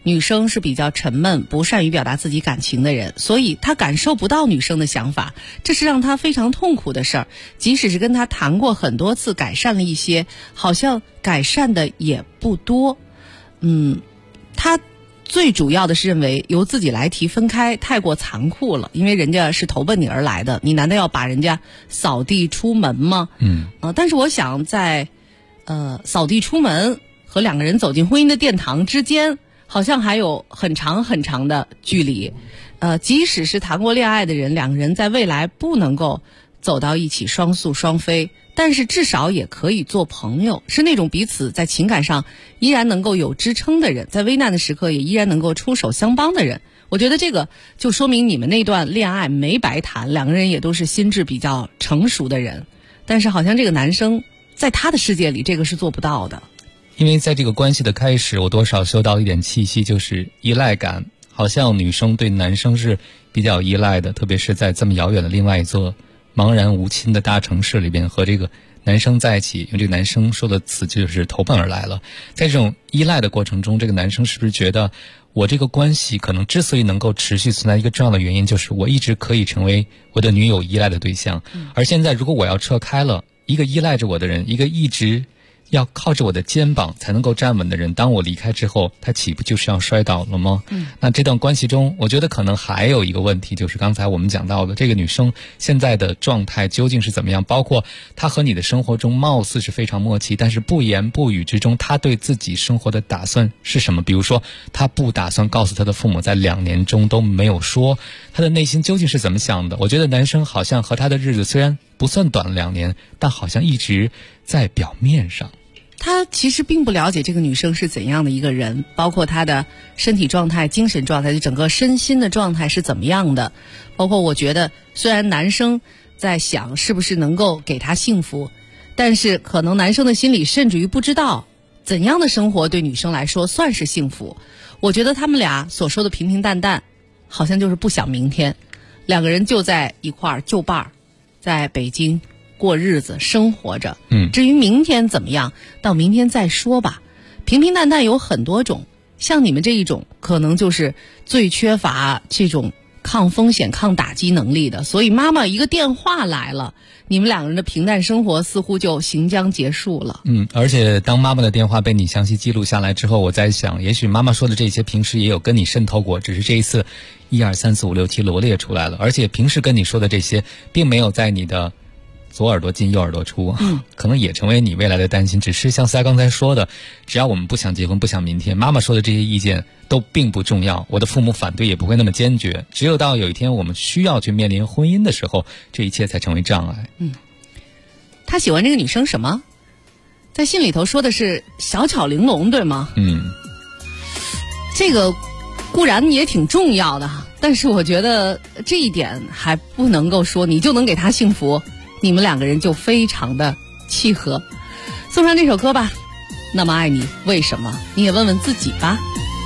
女生是比较沉闷，不善于表达自己感情的人，所以他感受不到女生的想法，这是让他非常痛苦的事儿。即使是跟他谈过很多次，改善了一些，好像改善的也不多。他最主要的是认为由自己来提分开太过残酷了，因为人家是投奔你而来的，你难道要把人家扫地出门吗？但是我想在扫地出门和两个人走进婚姻的殿堂之间，好像还有很长很长的距离。即使是谈过恋爱的人，两个人在未来不能够走到一起双宿双飞，但是至少也可以做朋友，是那种彼此在情感上依然能够有支撑的人，在危难的时刻也依然能够出手相帮的人。我觉得这个就说明你们那段恋爱没白谈，两个人也都是心智比较成熟的人。但是好像这个男生在他的世界里这个是做不到的。 因为在这个关系的开始，我多少嗅到一点气息，就是依赖感，好像女生对男生是比较依赖的，特别是在这么遥远的另外一座茫然无亲的大城市里边，和这个男生在一起，用这个男生说的词就是投奔而来了。在这种依赖的过程中，这个男生是不是觉得我这个关系可能之所以能够持续存在，一个重要的原因就是我一直可以成为我的女友依赖的对象，而现在如果我要撤开了，一个依赖着我的人，一个一直要靠着我的肩膀才能够站稳的人，当我离开之后，他岂不就是要摔倒了吗？那这段关系中，我觉得可能还有一个问题，就是刚才我们讲到的，这个女生现在的状态究竟是怎么样，包括她和你的生活中貌似是非常默契，但是不言不语之中，她对自己生活的打算是什么？比如说她不打算告诉她的父母，在2年中都没有说，她的内心究竟是怎么想的？我觉得男生好像和她的日子虽然不算短了2年，但好像一直在表面上。 他其实并不了解这个女生是怎样的一个人，包括她的身体状态、精神状态，就整个身心的状态是怎么样的。包括我觉得虽然男生在想是不是能够给她幸福，但是可能男生的心里甚至于不知道怎样的生活对女生来说算是幸福。我觉得他们俩所说的平平淡淡，好像就是不想明天，两个人就在一块儿就伴儿，在北京过日子生活着，至于明天怎么样，到明天再说吧。平平淡淡有很多种，像你们这一种可能就是最缺乏这种抗风险抗打击能力的，所以妈妈一个电话来了，你们两个人的平淡生活似乎就行将结束了。 而且当妈妈的电话被你详细记录下来之后，我在想，也许妈妈说的这些平时也有跟你渗透过，只是这一次1、2、3、4、5、6、7罗列出来了，而且平时跟你说的这些并没有在你的左耳朵进右耳朵出，可能也成为你未来的担心。只是像思佳刚才说的，只要我们不想结婚，不想明天，妈妈说的这些意见都并不重要，我的父母反对也不会那么坚决，只有到有一天我们需要去面临婚姻的时候，这一切才成为障碍。 他喜欢这个女生什么？在信里头说的是小巧玲珑，对吗？这个固然也挺重要的，但是我觉得这一点还不能够说你就能给他幸福，你们两个人就非常的契合。送上这首歌吧，那么爱你为什么？你也问问自己吧。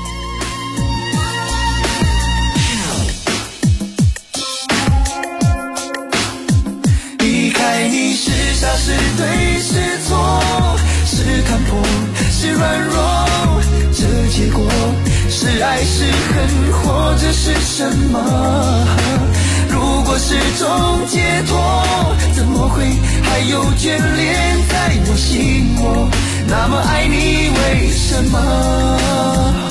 离开你是傻是对是错，是看破是软弱，这结果是爱是恨或者是什么？如果是种解脱，怎么会还有眷恋在我心窝？那么爱你为什么？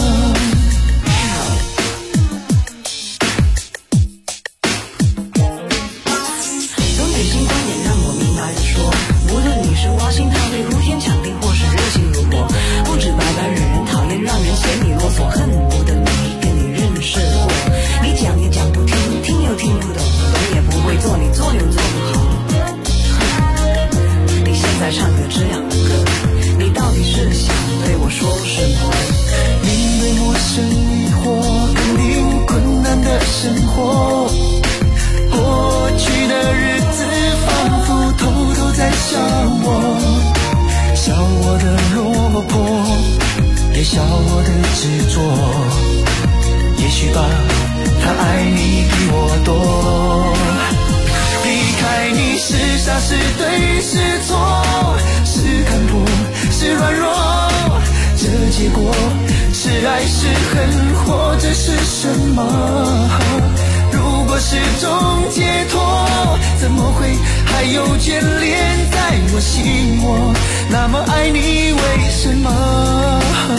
从内心观点让我明白的说，无论你是挖心塌肺如天抢地，或是热情如火，不止白白惹人讨厌，让人嫌你啰嗦，恨不得没跟你认识过。你讲也讲不听，听又听不懂，懂也不会做，你做又做不好。你现在唱的这样的歌，你到底是想对我说什么？ 面对陌生疑惑，肯定困难的生活，过去的日子仿佛偷偷在笑我的落魄，也笑我的执着。也许吧，他爱你比我多。离开你是傻是对是错，是看破是软弱，这结果是爱是恨或者是什么？如果是种解脱，怎么会还有眷恋在我心窝？那么爱你为什么？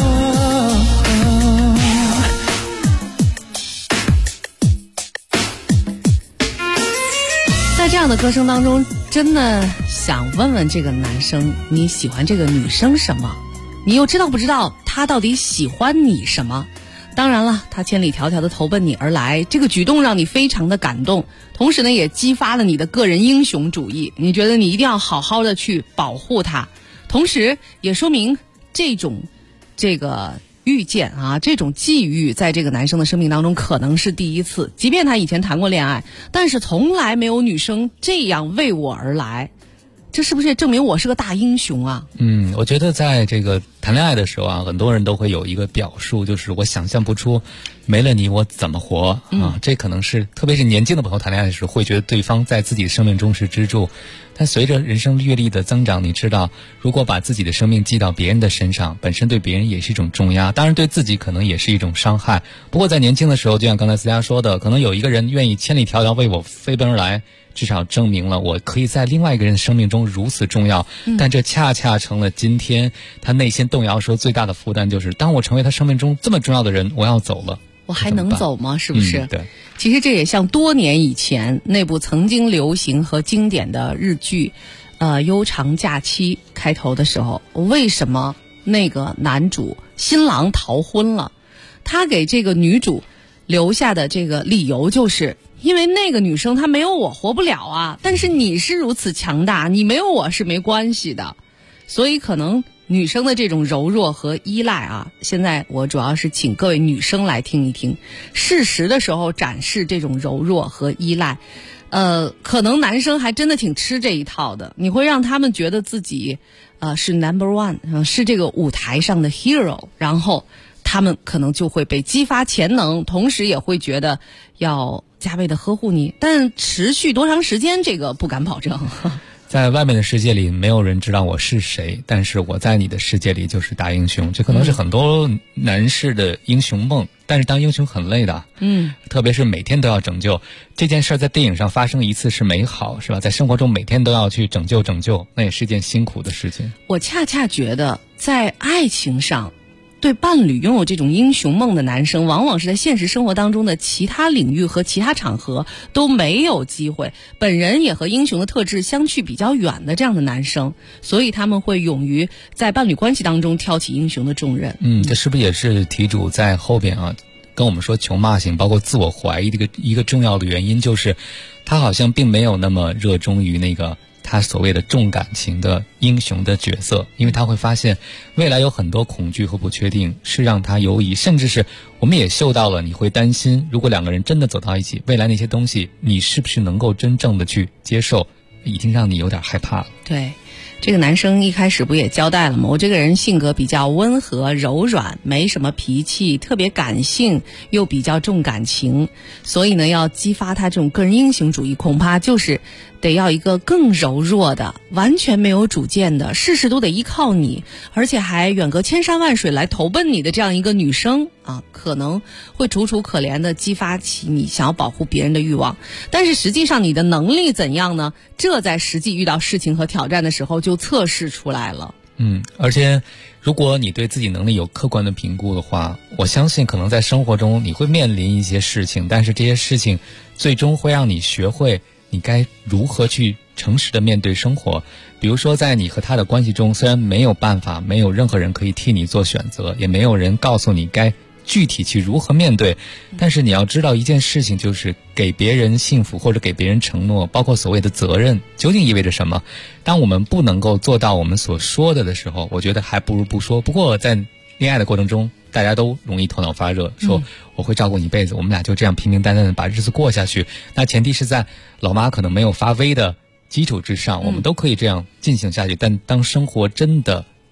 在这样的歌声当中，真的想问问这个男生，你喜欢这个女生什么？你又知道不知道他到底喜欢你什么？当然了，他千里迢迢的投奔你而来，这个举动让你非常的感动，同时呢也激发了你的个人英雄主义，你觉得你一定要好好的去保护他，同时也说明这个遇见啊，这种际遇在这个男生的生命当中可能是第一次，即便他以前谈过恋爱，但是从来没有女生这样为我而来，这是不是也证明我是个大英雄啊？ 我觉得在这个谈恋爱的时候啊，很多人都会有一个表述，就是我想象不出没了你我怎么活啊。这可能是特别是年轻的朋友谈恋爱的时候会觉得对方在自己的生命中是支柱，但随着人生阅历的增长，你知道如果把自己的生命寄到别人的身上，本身对别人也是一种重压，当然对自己可能也是一种伤害。不过在年轻的时候，就像刚才思佳说的，可能有一个人愿意千里迢迢为我飞奔而来，至少证明了我可以在另外一个人的生命中如此重要。但这恰恰成了今天他内心动摇时最大的负担，就是当我成为他生命中这么重要的人，我要走了， 我还能走吗？是不是？ 对。 其实这也像多年以前那部曾经流行和经典的日剧悠长假期开头的时候，为什么那个男主新郎逃婚了，他给这个女主留下的这个理由就是因为那个女生她没有我活不了啊，但是你是如此强大，你没有我是没关系的。所以可能女生的这种柔弱和依赖啊，现在我主要是请各位女生来听一听，适时的时候展示这种柔弱和依赖。可能男生还真的挺吃这一套的，你会让他们觉得自己是 number one， 是这个舞台上的 hero， 然后他们可能就会被激发潜能，同时也会觉得要加倍的呵护你，但持续多长时间这个不敢保证。 在外面的世界里没有人知道我是谁，但是我在你的世界里就是大英雄，这可能是很多男士的英雄梦，但是当英雄很累的，特别是每天都要拯救这件事，在电影上发生一次是美好，是吧？在生活中每天都要去拯救，那也是一件辛苦的事情。 我恰恰觉得在爱情上对伴侣拥有这种英雄梦的男生，往往是在现实生活当中的其他领域和其他场合都没有机会，本人也和英雄的特质相去比较远的这样的男生，所以他们会勇于在伴侣关系当中挑起英雄的重任。 这是不是也是题主在后边啊跟我们说穷骂型包括自我怀疑的一个重要的原因，就是他好像并没有那么热衷于那个他所谓的重感情的英雄的角色，因为他会发现未来有很多恐惧和不确定是让他犹疑，甚至是我们也嗅到了，你会担心如果两个人真的走到一起，未来那些东西你是不是能够真正的去接受，已经让你有点害怕了。 对，这个男生一开始不也交代了吗？我这个人性格比较温和柔软，没什么脾气，特别感性，又比较重感情，所以呢要激发他这种个人英雄主义，恐怕就是得要一个更柔弱的，完全没有主见的，事事都得依靠你，而且还远隔千山万水来投奔你的这样一个女生啊，可能会楚楚可怜的激发起你想要保护别人的欲望。但是实际上你的能力怎样呢？这在实际遇到事情和挑战的时候就测试出来了。 而且如果你对自己能力有客观的评估的话，我相信可能在生活中你会面临一些事情，但是这些事情最终会让你学会你该如何去诚实的面对生活。比如说在你和他的关系中，虽然没有办法，没有任何人可以替你做选择，也没有人告诉你该具体去如何面对，但是你要知道一件事情，就是给别人幸福或者给别人承诺，包括所谓的责任，究竟意味着什么？当我们不能够做到我们所说的时候，我觉得还不如不说。不过在恋爱的过程中，大家都容易头脑发热，说我会照顾你一辈子，我们俩就这样平平淡淡的把日子过下去。那前提是在老妈可能没有发威的基础之上，我们都可以这样进行下去。但当生活真的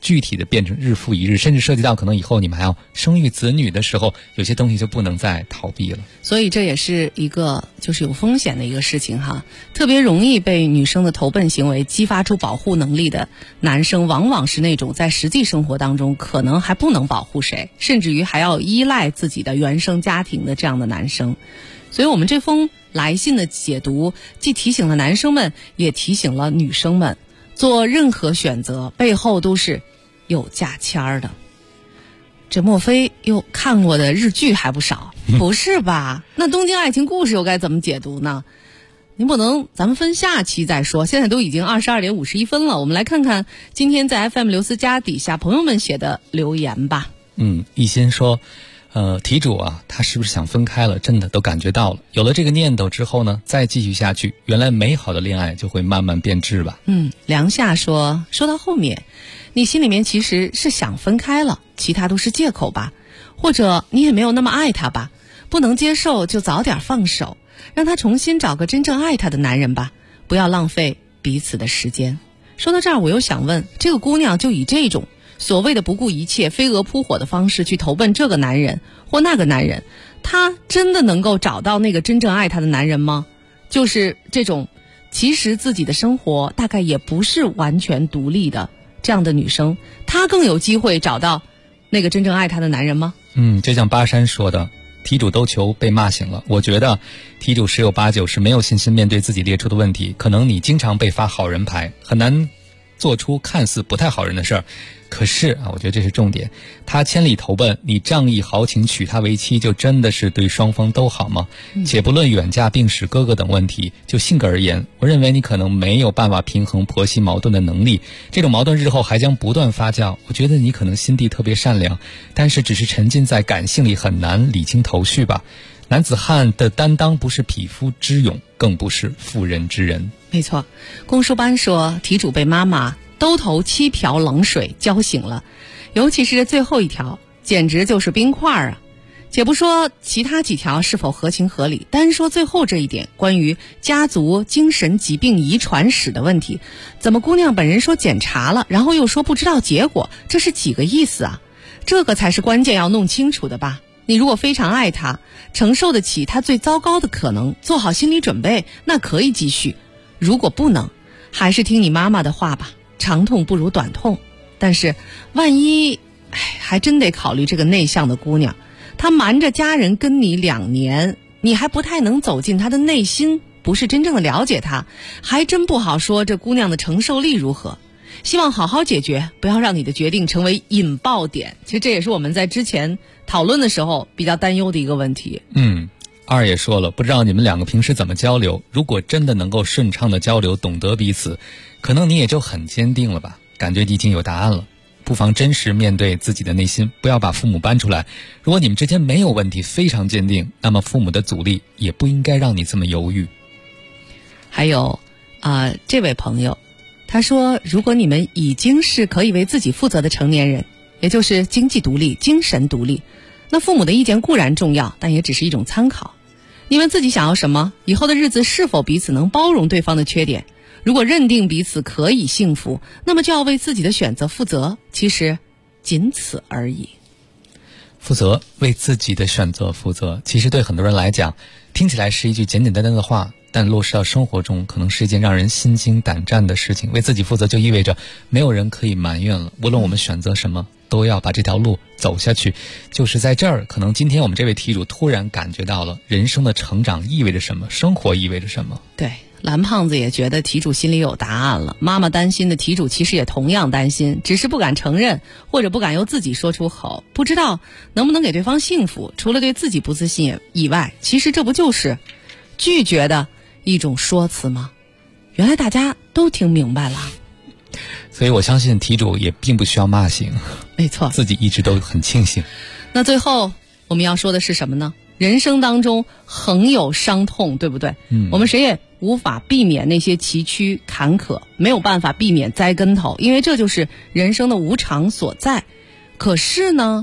具体的变成日复一日，甚至涉及到可能以后你们还要生育子女的时候，有些东西就不能再逃避了。 所以这也是一个就是有风险的一个事情哈，特别容易被女生的投奔行为激发出保护能力的男生，往往是那种在实际生活当中可能还不能保护谁，甚至于还要依赖自己的原生家庭的这样的男生。所以我们这封来信的解读既提醒了男生们，也提醒了女生们，做任何选择背后都是有价签儿的。这莫非又看过的日剧还不少？不是吧？那东京爱情故事又该怎么解读呢？您不能，咱们分下期再说。现在都已经22点51分了，我们来看看今天在 FM 刘思佳底下朋友们写的留言吧。 一心说题主啊，他是不是想分开了？真的都感觉到了，有了这个念头之后呢，再继续下去，原来美好的恋爱就会慢慢变质吧。 梁夏说到后面，你心里面其实是想分开了，其他都是借口吧，或者你也没有那么爱他吧，不能接受就早点放手，让他重新找个真正爱他的男人吧，不要浪费彼此的时间。说到这儿，我又想问，这个姑娘就以这种所谓的不顾一切飞蛾扑火的方式去投奔这个男人或那个男人，她真的能够找到那个真正爱她的男人吗？就是这种其实自己的生活大概也不是完全独立的这样的女生，她更有机会找到那个真正爱她的男人吗？ 就像巴山说的，题主都求被骂醒了。我觉得题主10有8九是没有信心面对自己列出的问题，可能你经常被发好人牌，很难做出看似不太好人的事儿。可是我觉得这是重点，他千里投奔你，仗义豪情娶她为妻，就真的是对双方都好吗？且不论远嫁病史哥哥等问题，就性格而言，我认为你可能没有办法平衡婆媳矛盾的能力，这种矛盾日后还将不断发酵。我觉得你可能心地特别善良，但是只是沉浸在感性里，很难理清头绪吧。男子汉的担当不是匹夫之勇，更不是妇人之仁。 没错，公输班说题主被妈妈兜头7瓢冷水浇醒了，尤其是最后一条简直就是冰块啊。且不说其他几条是否合情合理，单说最后这一点关于家族精神疾病遗传史的问题，怎么姑娘本人说检查了，然后又说不知道结果，这是几个意思啊？这个才是关键要弄清楚的吧。你如果非常爱他，承受得起他最糟糕的可能，做好心理准备，那可以继续。如果不能，还是听你妈妈的话吧，长痛不如短痛。但是万一还真得考虑这个内向的姑娘，她瞒着家人跟你2年，你还不太能走进她的内心，不是真正的了解她，还真不好说这姑娘的承受力如何。希望好好解决，不要让你的决定成为引爆点。其实这也是我们在之前讨论的时候比较担忧的一个问题。 二也说了，不知道你们两个平时怎么交流，如果真的能够顺畅的交流，懂得彼此，可能你也就很坚定了吧，感觉已经有答案了。不妨真实面对自己的内心，不要把父母搬出来。如果你们之间没有问题，非常坚定，那么父母的阻力也不应该让你这么犹豫。 还有这位朋友他说，如果你们已经是可以为自己负责的成年人，也就是经济独立、精神独立，那父母的意见固然重要，但也只是一种参考。你们自己想要什么？以后的日子是否彼此能包容对方的缺点？如果认定彼此可以幸福，那么就要为自己的选择负责，其实仅此而已。 负责，为自己的选择负责，其实对很多人来讲听起来是一句简简单单的话，但落实到生活中可能是一件让人心惊胆战的事情。为自己负责就意味着没有人可以埋怨了，无论我们选择什么，都要把这条路走下去。就是在这儿，可能今天我们这位题主突然感觉到了人生的成长意味着什么，生活意味着什么。 对，蓝胖子也觉得题主心里有答案了，妈妈担心的题主其实也同样担心，只是不敢承认，或者不敢由自己说出口，不知道能不能给对方幸福。除了对自己不自信以外，其实这不就是拒绝的一种说辞吗？原来大家都听明白了。 所以我相信题主也并不需要骂醒， 没错， 自己一直都很庆幸。 那最后我们要说的是什么呢？人生当中横有伤痛，对不对？我们谁也无法避免那些崎岖坎坷，没有办法避免栽跟头，因为这就是人生的无常所在。可是呢，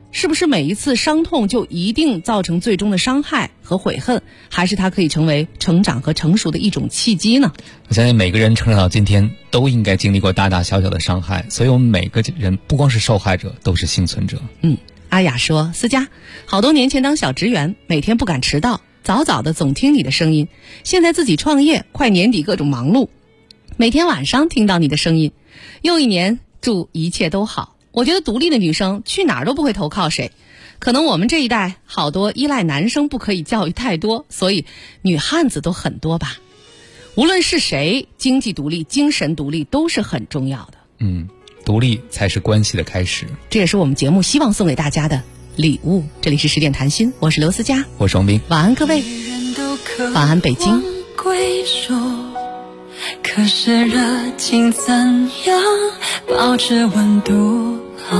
是不是每一次伤痛就一定造成最终的伤害和悔恨，还是它可以成为成长和成熟的一种契机呢？ 我相信每个人成长到今天都应该经历过大大小小的伤害，所以我们每个人不光是受害者，都是幸存者。 阿雅说，思佳，好多年前当小职员，每天不敢迟到，早早的总听你的声音，现在自己创业，快年底各种忙碌，每天晚上听到你的声音，又一年，祝一切都好。我觉得独立的女生去哪儿都不会投靠谁，可能我们这一代好多依赖男生不可以教育太多，所以女汉子都很多吧。无论是谁，经济独立、精神独立都是很重要的。 独立才是关系的开始， 这也是我们节目希望送给大家的礼物。这里是10点谈心，我是刘思佳， 我是王斌。 晚安各位，晚安北京。 归属，可是热情怎样保持温度？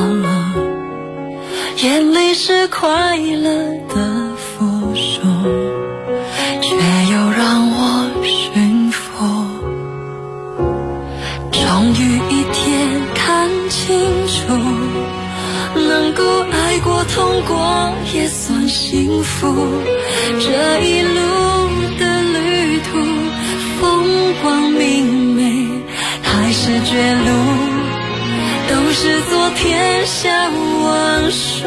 眼里是快乐的附属，却又让我驯服。终于一天看清楚，能够爱过痛过也算幸福。这一路的旅途，风光明媚还是绝路，都是昨天像往事。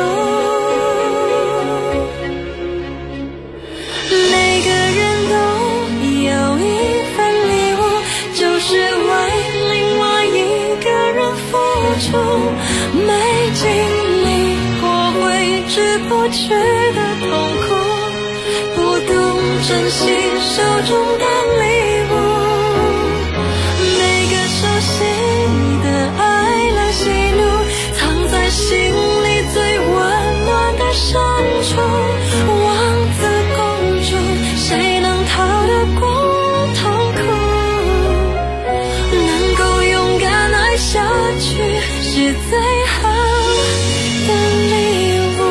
每个人都有一份礼物，就是为另外一个人付出。没经历过挥之不去的痛苦，不懂珍惜手中的礼物。每个熟悉的爱乐喜怒，藏在心里最温暖的深处。王子公主，谁能逃得过痛苦？能够勇敢爱下去，是最好的礼物。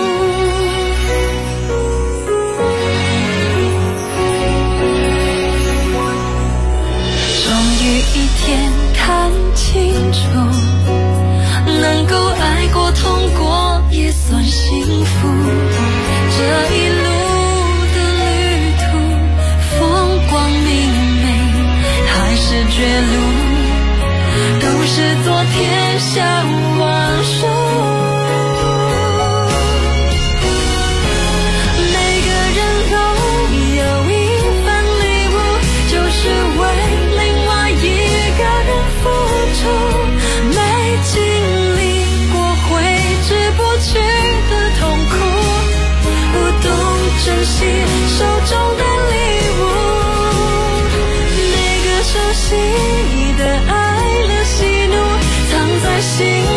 终于一天看清楚，能够爱过痛过也算幸福。这一路的旅途，风光明媚还是绝路，都是昨天像往事。每个人都有一份礼物，就是为另外一个人付出。没经历过挥之不去的痛苦，不懂珍惜手中的礼物。每个熟悉的爱乐喜怒，藏在心